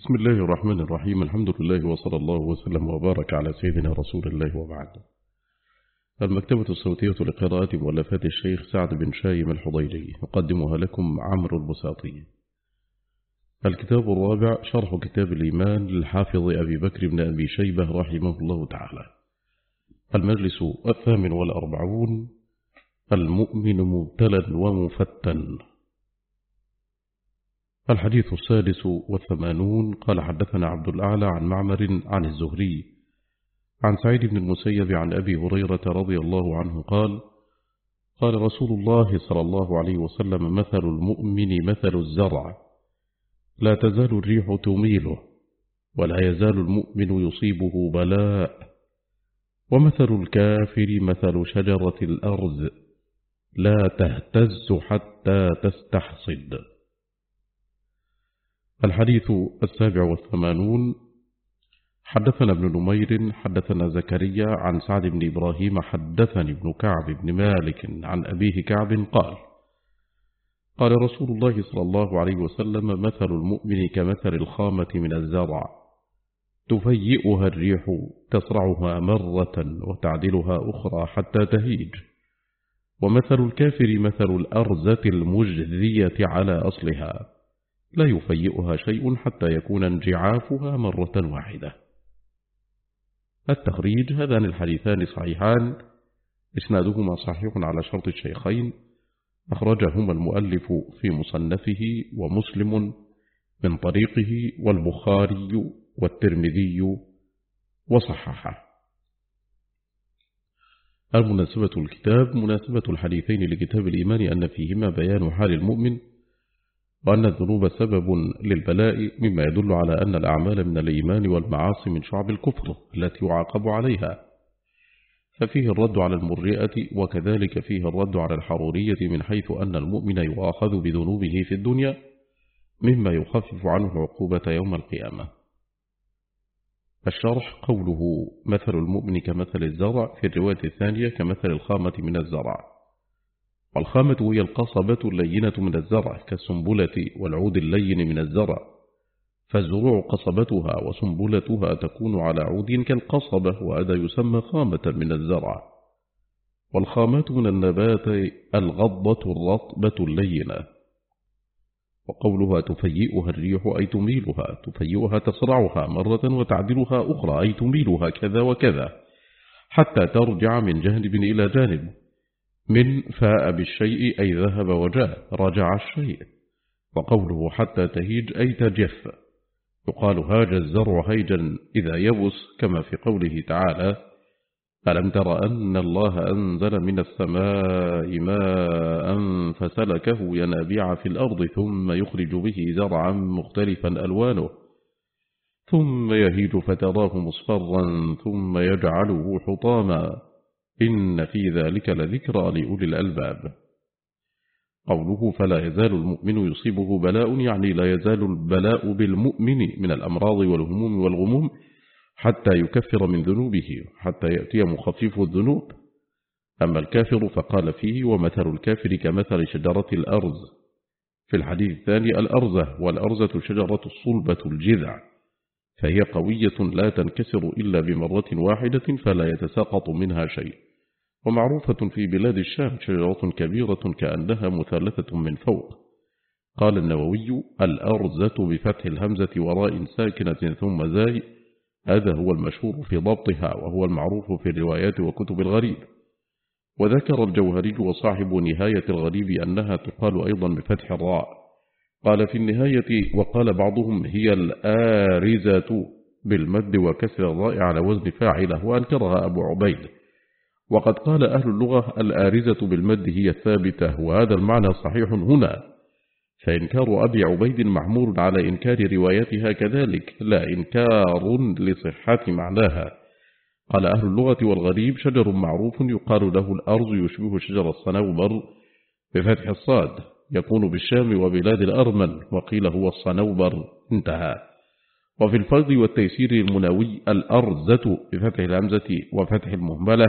بسم الله الرحمن الرحيم. الحمد لله وصلى الله وسلم وبارك على سيدنا رسول الله وبعد. المكتبة الصوتية لقراءة مؤلفات الشيخ سعد بن شايم الحضيري يقدمها لكم عمرو البساطي. الكتاب الرابع شرح كتاب الإيمان للحافظ أبي بكر بن أبي شيبة رحمه الله تعالى. المجلس 48. المؤمن مبتلى ومفتن. الحديث 86. قال حدثنا عبد الأعلى عن معمر عن الزهري عن سعيد بن المسيب عن أبي هريرة رضي الله عنه قال قال رسول الله صلى الله عليه وسلم: مثل المؤمن مثل الزرع، لا تزال الريح تميله ولا يزال المؤمن يصيبه بلاء، ومثل الكافر مثل شجرة الأرز لا تهتز حتى تستحصد. الحديث 87. حدثنا ابن نمير حدثنا زكريا عن سعد بن إبراهيم حدثني ابن كعب بن مالك عن أبيه كعب قال قال رسول الله صلى الله عليه وسلم: مثل المؤمن كمثل الخامة من الزرع، تفيئها الريح تسرعها مرة وتعدلها أخرى حتى تهيج، ومثل الكافر مثل الأرزة المجذية على أصلها، لا يفيئها شيء حتى يكون انجعافها مرة واحدة. التخريج: هذان الحديثان صحيحان، إسنادهما صحيح على شرط الشيخين، أخرجهما المؤلف في مصنفه ومسلم من طريقه والبخاري والترمذي وصححه. المناسبة الكتاب: مناسبة الحديثين لكتاب الإيمان أن فيهما بيان حال المؤمن، وأن الذنوب سبب للبلاء، مما يدل على أن الأعمال من الإيمان والمعاصي من شعب الكفر التي يعاقب عليها، ففيه الرد على المرجئة، وكذلك فيه الرد على الحرورية، من حيث أن المؤمن يؤاخذ بذنوبه في الدنيا مما يخفف عنه العقوبة يوم القيامة. الشرح: قوله مثل المؤمن كمثل الزرع في الرواية الثانية كمثل الخامة من الزرع، والخامة هي القصبة اللينة من الزرع كالسنبلة والعود اللين من الزرع، فالزروع قصبتها وسنبلتها تكون على عود كالقصبة، وهذا يسمى خامة من الزرع. والخامات من النبات الغضة الرطبة اللينة. وقولها تفيئها الريح أي تميلها، تفيئها تسرعها مرة وتعدلها أخرى أي تميلها كذا وكذا حتى ترجع من جانب إلى جانب. من فاء بالشيء أي ذهب وجاء، رجع الشيء. وقوله حتى تهيج أي تجف، يقال هاج الزرع هيجا إذا يبس، كما في قوله تعالى: ألم تر أن الله أنزل من السماء ماء فسلكه ينابيع في الأرض ثم يخرج به زرعا مختلفا ألوانه ثم يهيج فتراه مصفرا ثم يجعله حطاما إن في ذلك لذكرى لأولي الألباب. قوله فلا يزال المؤمن يصيبه بلاء، يعني لا يزال البلاء بالمؤمن من الأمراض والهموم والغموم حتى يكفر من ذنوبه، حتى يأتي مخفف الذنوب. أما الكافر فقال فيه: ومثل الكافر كمثل شجرة الأرز. في الحديث الثاني الأرزة، والأرزة شجرة الصلبة الجذع، فهي قوية لا تنكسر إلا بمرة واحدة فلا يتساقط منها شيء، ومعروفة في بلاد الشام، شجرة كبيرة كأنها مثلثة من فوق. قال النووي: الأرزة بفتح الهمزة وراء ساكنة ثم زاي، هذا هو المشهور في ضبطها، وهو المعروف في الروايات وكتب الغريب. وذكر الجوهري وصاحب نهاية الغريب أنها تقال أيضا بفتح الراء. قال في النهاية: وقال بعضهم هي الآرزة بالمد وكسر الراء على وزن فاعله، وأنكرها أبو عبيد. وقد قال أهل اللغة الآرزة بالمد هي الثابتة، وهذا المعنى صحيح هنا، فإنكار أبي عبيد محمول على إنكار روايتها كذلك، لا إنكار لصحة معناها. قال أهل اللغة والغريب: شجر معروف يقال له الأرز، يشبه شجر الصنوبر بفتح الصاد، يكون بالشام وبلاد الأرمن، وقيل هو الصنوبر. انتهى. وفي الفرض والتيسير المناوي الأرزة بفتح الهمزة وفتح المهملة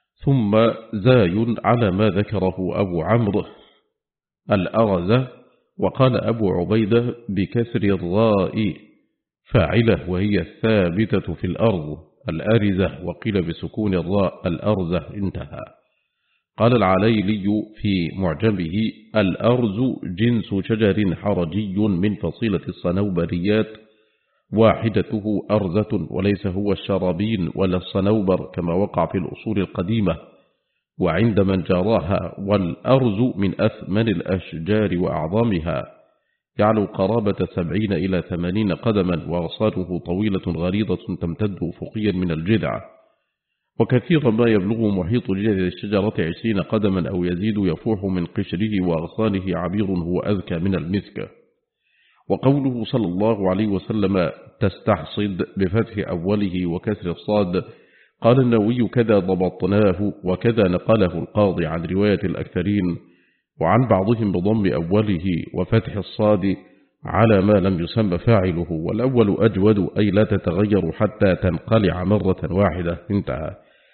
ثم زاي على ما ذكره أبو عمرو الأرزة، وقال أبو عبيدة بكسر الراء فاعلة وهي الثابتة في الأرض الأرزة، وقيل بسكون الراء الأرزة. انتهى. قال العليلي في معجمه: الأرز جنس شجر حرجي من فصيلة الصنوبريات، واحدته أرزة، وليس هو الشرابين ولا الصنوبر كما وقع في الأصول القديمة وعند من جاراها. والأرز من أثمن الأشجار وأعظمها، يعلو قرابة 70 إلى 80 قدما، وأغصانه طويلة غليظة تمتد أفقيا من الجذع، وكثيرا ما يبلغ محيط جذع الشجرة 20 قدما أو يزيد، يفوح من قشره وأغصانه عبير هو أذكى من المسك. وقوله صلى الله عليه وسلم تستحصد بفتح أوله وكسر الصاد، قال النووي: كذا ضبطناه، وكذا نقله القاضي عن رواية الأكثرين، وعن بعضهم بضم أوله وفتح الصاد على ما لم يسمى فاعله، والأول أجود أي لا تتغير حتى تنقلع مرة واحدة. انتهى.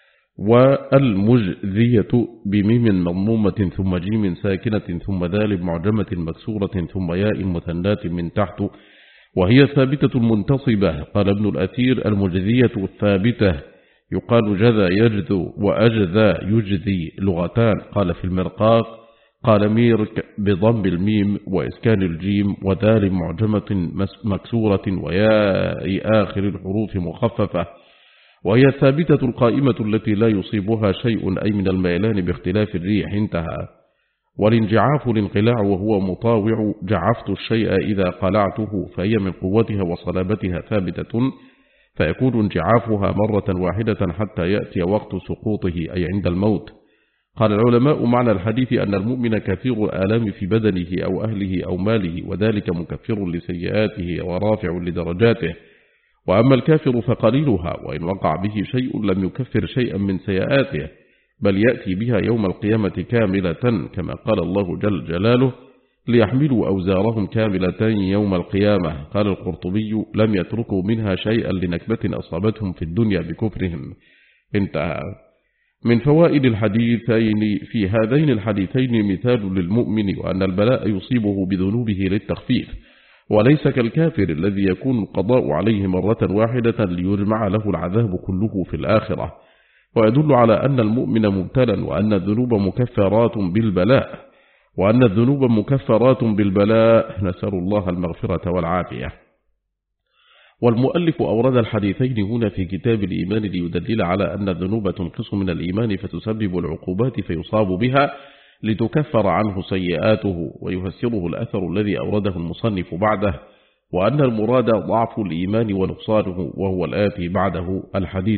والمجذية بميم مضمومة ثم جيم ساكنة ثم ذال معجمة مكسورة ثم ياء مثنات من تحت، وهي ثابتة منتصبة. قال ابن الأثير: المجذية الثابتة يقال جذى يجذو وأجذى يجذي لغتان. قال في المرقاق: قال ميرك بضم الميم وإسكان الجيم وذال معجمة مكسورة وياء آخر الحروف مخففة، وهي الثابتة القائمة التي لا يصيبها شيء أي من الميلان باختلاف الريح. انتهى. والانجعاف الانقلاع وهو مطاوع، جعفت الشيء إذا قلعته، فهي من قوتها وصلابتها ثابتة، فيكون انجعافها مرة واحدة حتى يأتي وقت سقوطه أي عند الموت. قال العلماء: معنى الحديث أن المؤمن كثير الآلام في بدنه أو أهله أو ماله، وذلك مكفر لسيئاته ورافع لدرجاته. وأما الكافر فقليلها، وإن وقع به شيء لم يكفر شيئا من سيئاته، بل يأتي بها يوم القيامة كاملة، كما قال الله جل جلاله: ليحملوا أوزارهم كاملة يوم القيامة. قال القرطبي: لم يتركوا منها شيئا لنكبة أصابتهم في الدنيا بكفرهم. انتهى. من فوائد الحديثين: في هذين الحديثين مثال للمؤمن، وأن البلاء يصيبه بذنوبه للتخفيف، وليس كالكافر الذي يكون القضاء عليه مرة واحدة ليجمع له العذاب كله في الآخرة. ويدل على أن المؤمن مبتلا، وأن الذنوب مكفرات بالبلاء، وأن الذنوب مكفرات بالبلاء، نسأل الله المغفرة والعافية. والمؤلف أورد الحديثين هنا في كتاب الإيمان ليدلل على أن الذنوب تنقص من الإيمان فتسبب العقوبات فيصاب بها لتكفر عنه سيئاته، ويفسره الأثر الذي أورده المصنف بعده، وأن المراد ضعف الإيمان ونقصانه، وهو الآتي بعده الحديث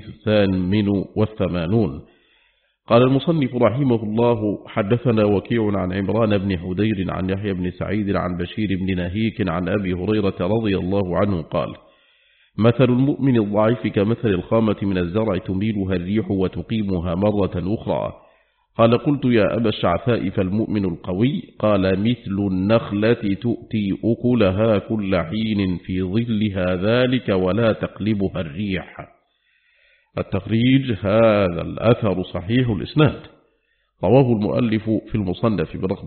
88. قال المصنف رحمه الله: حدثنا وكيع عن عمران بن حدير عن يحيى بن سعيد عن بشير بن نهيك عن أبي هريرة رضي الله عنه قال: مثل المؤمن الضعيف كمثل الخامة من الزرع تميلها الريح وتقيمها مرة أخرى. قال: قلت يا أبا الشعثاء فالمؤمن القوي؟ قال: مثل النخلة تؤتي أكلها كل حين في ظلها ذلك ولا تقلبها الريح. التخريج: هذا الأثر صحيح الإسناد، رواه المؤلف في المصنف برقم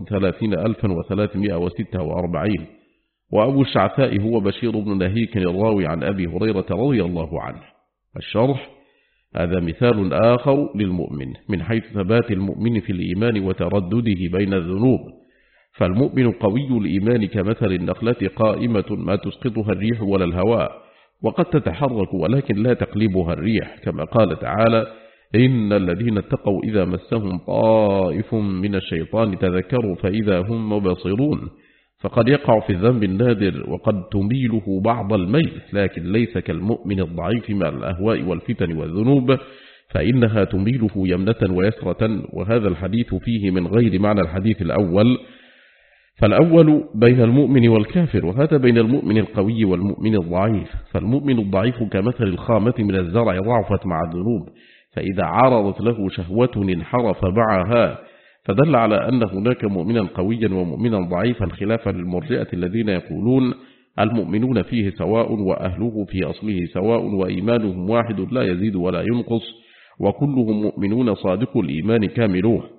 30346، وأبو الشعثاء هو بشير بن نهيك الراوي عن أبي هريرة رضي الله عنه. الشرح: هذا مثال آخر للمؤمن من حيث ثبات المؤمن في الإيمان وتردده بين الذنوب. فالمؤمن قوي الإيمان كمثل النخلة قائمة ما تسقطها الريح ولا الهواء، وقد تتحرك ولكن لا تقلبها الريح، كما قال تعالى: إن الذين اتقوا إذا مسهم طائف من الشيطان تذكروا فإذا هم مبصرون. فقد يقع في الذنب النادر وقد تميله بعض الميل، لكن ليس كالمؤمن الضعيف مع الأهواء والفتن والذنوب، فإنها تميله يمنة ويسرة. وهذا الحديث فيه من غير معنى الحديث الأول، فالأول بين المؤمن والكافر، وهذا بين المؤمن القوي والمؤمن الضعيف. فالمؤمن الضعيف كمثل الخامة من الزرع ضعفت مع الذنوب، فإذا عرضت له شهوة انحرف معها، فدل على أن هناك مؤمنا قويا ومؤمنا ضعيفا، خلافا للمرجئة الذين يقولون المؤمنون فيه سواء وأهله في أصله سواء وإيمانهم واحد لا يزيد ولا ينقص، وكلهم مؤمنون صادق الإيمان كاملوه.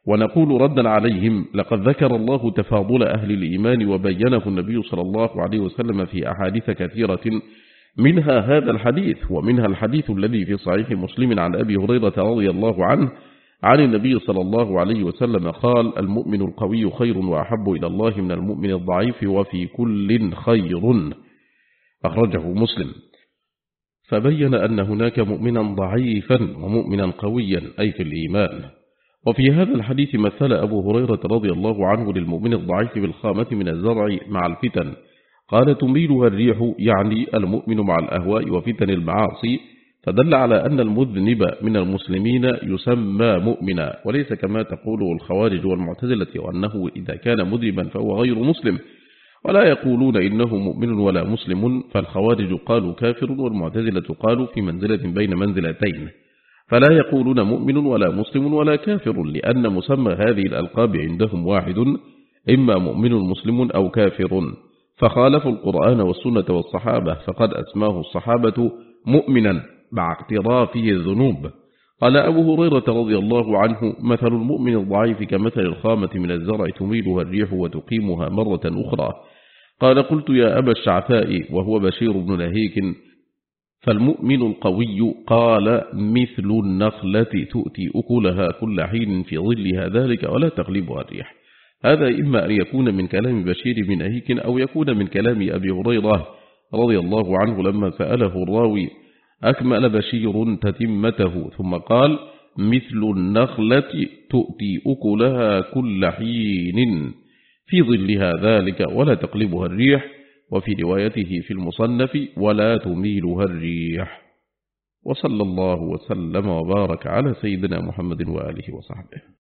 ونقول ردا عليهم: لقد ذكر الله تفاضل أهل الإيمان وبينه النبي صلى الله عليه وسلم في أحاديث كثيرة، منها هذا الحديث، ومنها الحديث الذي في صحيح مسلم عن أبي هريرة رضي الله عنه عن النبي صلى الله عليه وسلم قال: المؤمن القوي خير وأحب إلى الله من المؤمن الضعيف وفي كل خير، أخرجه مسلم. فبين أن هناك مؤمنا ضعيفا ومؤمنا قويا أي في الإيمان. وفي هذا الحديث مثل أبو هريرة رضي الله عنه للمؤمن الضعيف بالخامة من الزرع مع الفتن، قال: تميلها الريح، يعني المؤمن مع الأهواء وفتن المعاصي، فدل على أن المذنب من المسلمين يسمى مؤمنا، وليس كما تقوله الخوارج والمعتزلة وأنه إذا كان مذنبا فهو غير مسلم، ولا يقولون إنه مؤمن ولا مسلم، فالخوارج قالوا كافر والمعتزلة قالوا في منزلة بين منزلتين، فلا يقولون مؤمن ولا مسلم ولا كافر، لأن مسمى هذه الألقاب عندهم واحد، إما مؤمن مسلم أو كافر، فخالفوا القرآن والسنة والصحابة، فقد أسماه الصحابة مؤمنا مع اقترافه الذنوب. قال أبو هريرة رضي الله عنه: مثل المؤمن الضعيف كمثل الخامة من الزرع تميلها الريح وتقيمها مرة أخرى. قال: قلت يا أبا الشعثاء، وهو بشير بن نهيك: فالمؤمن القوي؟ قال: مثل النخلة تؤتي أكلها كل حين في ظلها ذلك ولا تغلبها الريح. هذا إما أن يكون من كلام بشير بن نهيك أو يكون من كلام أبي هريرة رضي الله عنه لما سأله الراوي: أكمل بشير تتمته، ثم قال: مثل النخلة تؤتي أكلها كل حين في ظلها ذلك ولا تقلبها الريح، وفي روايته في المصنف: ولا تميلها الريح. وصلى الله وسلم وبارك على سيدنا محمد وآله وصحبه.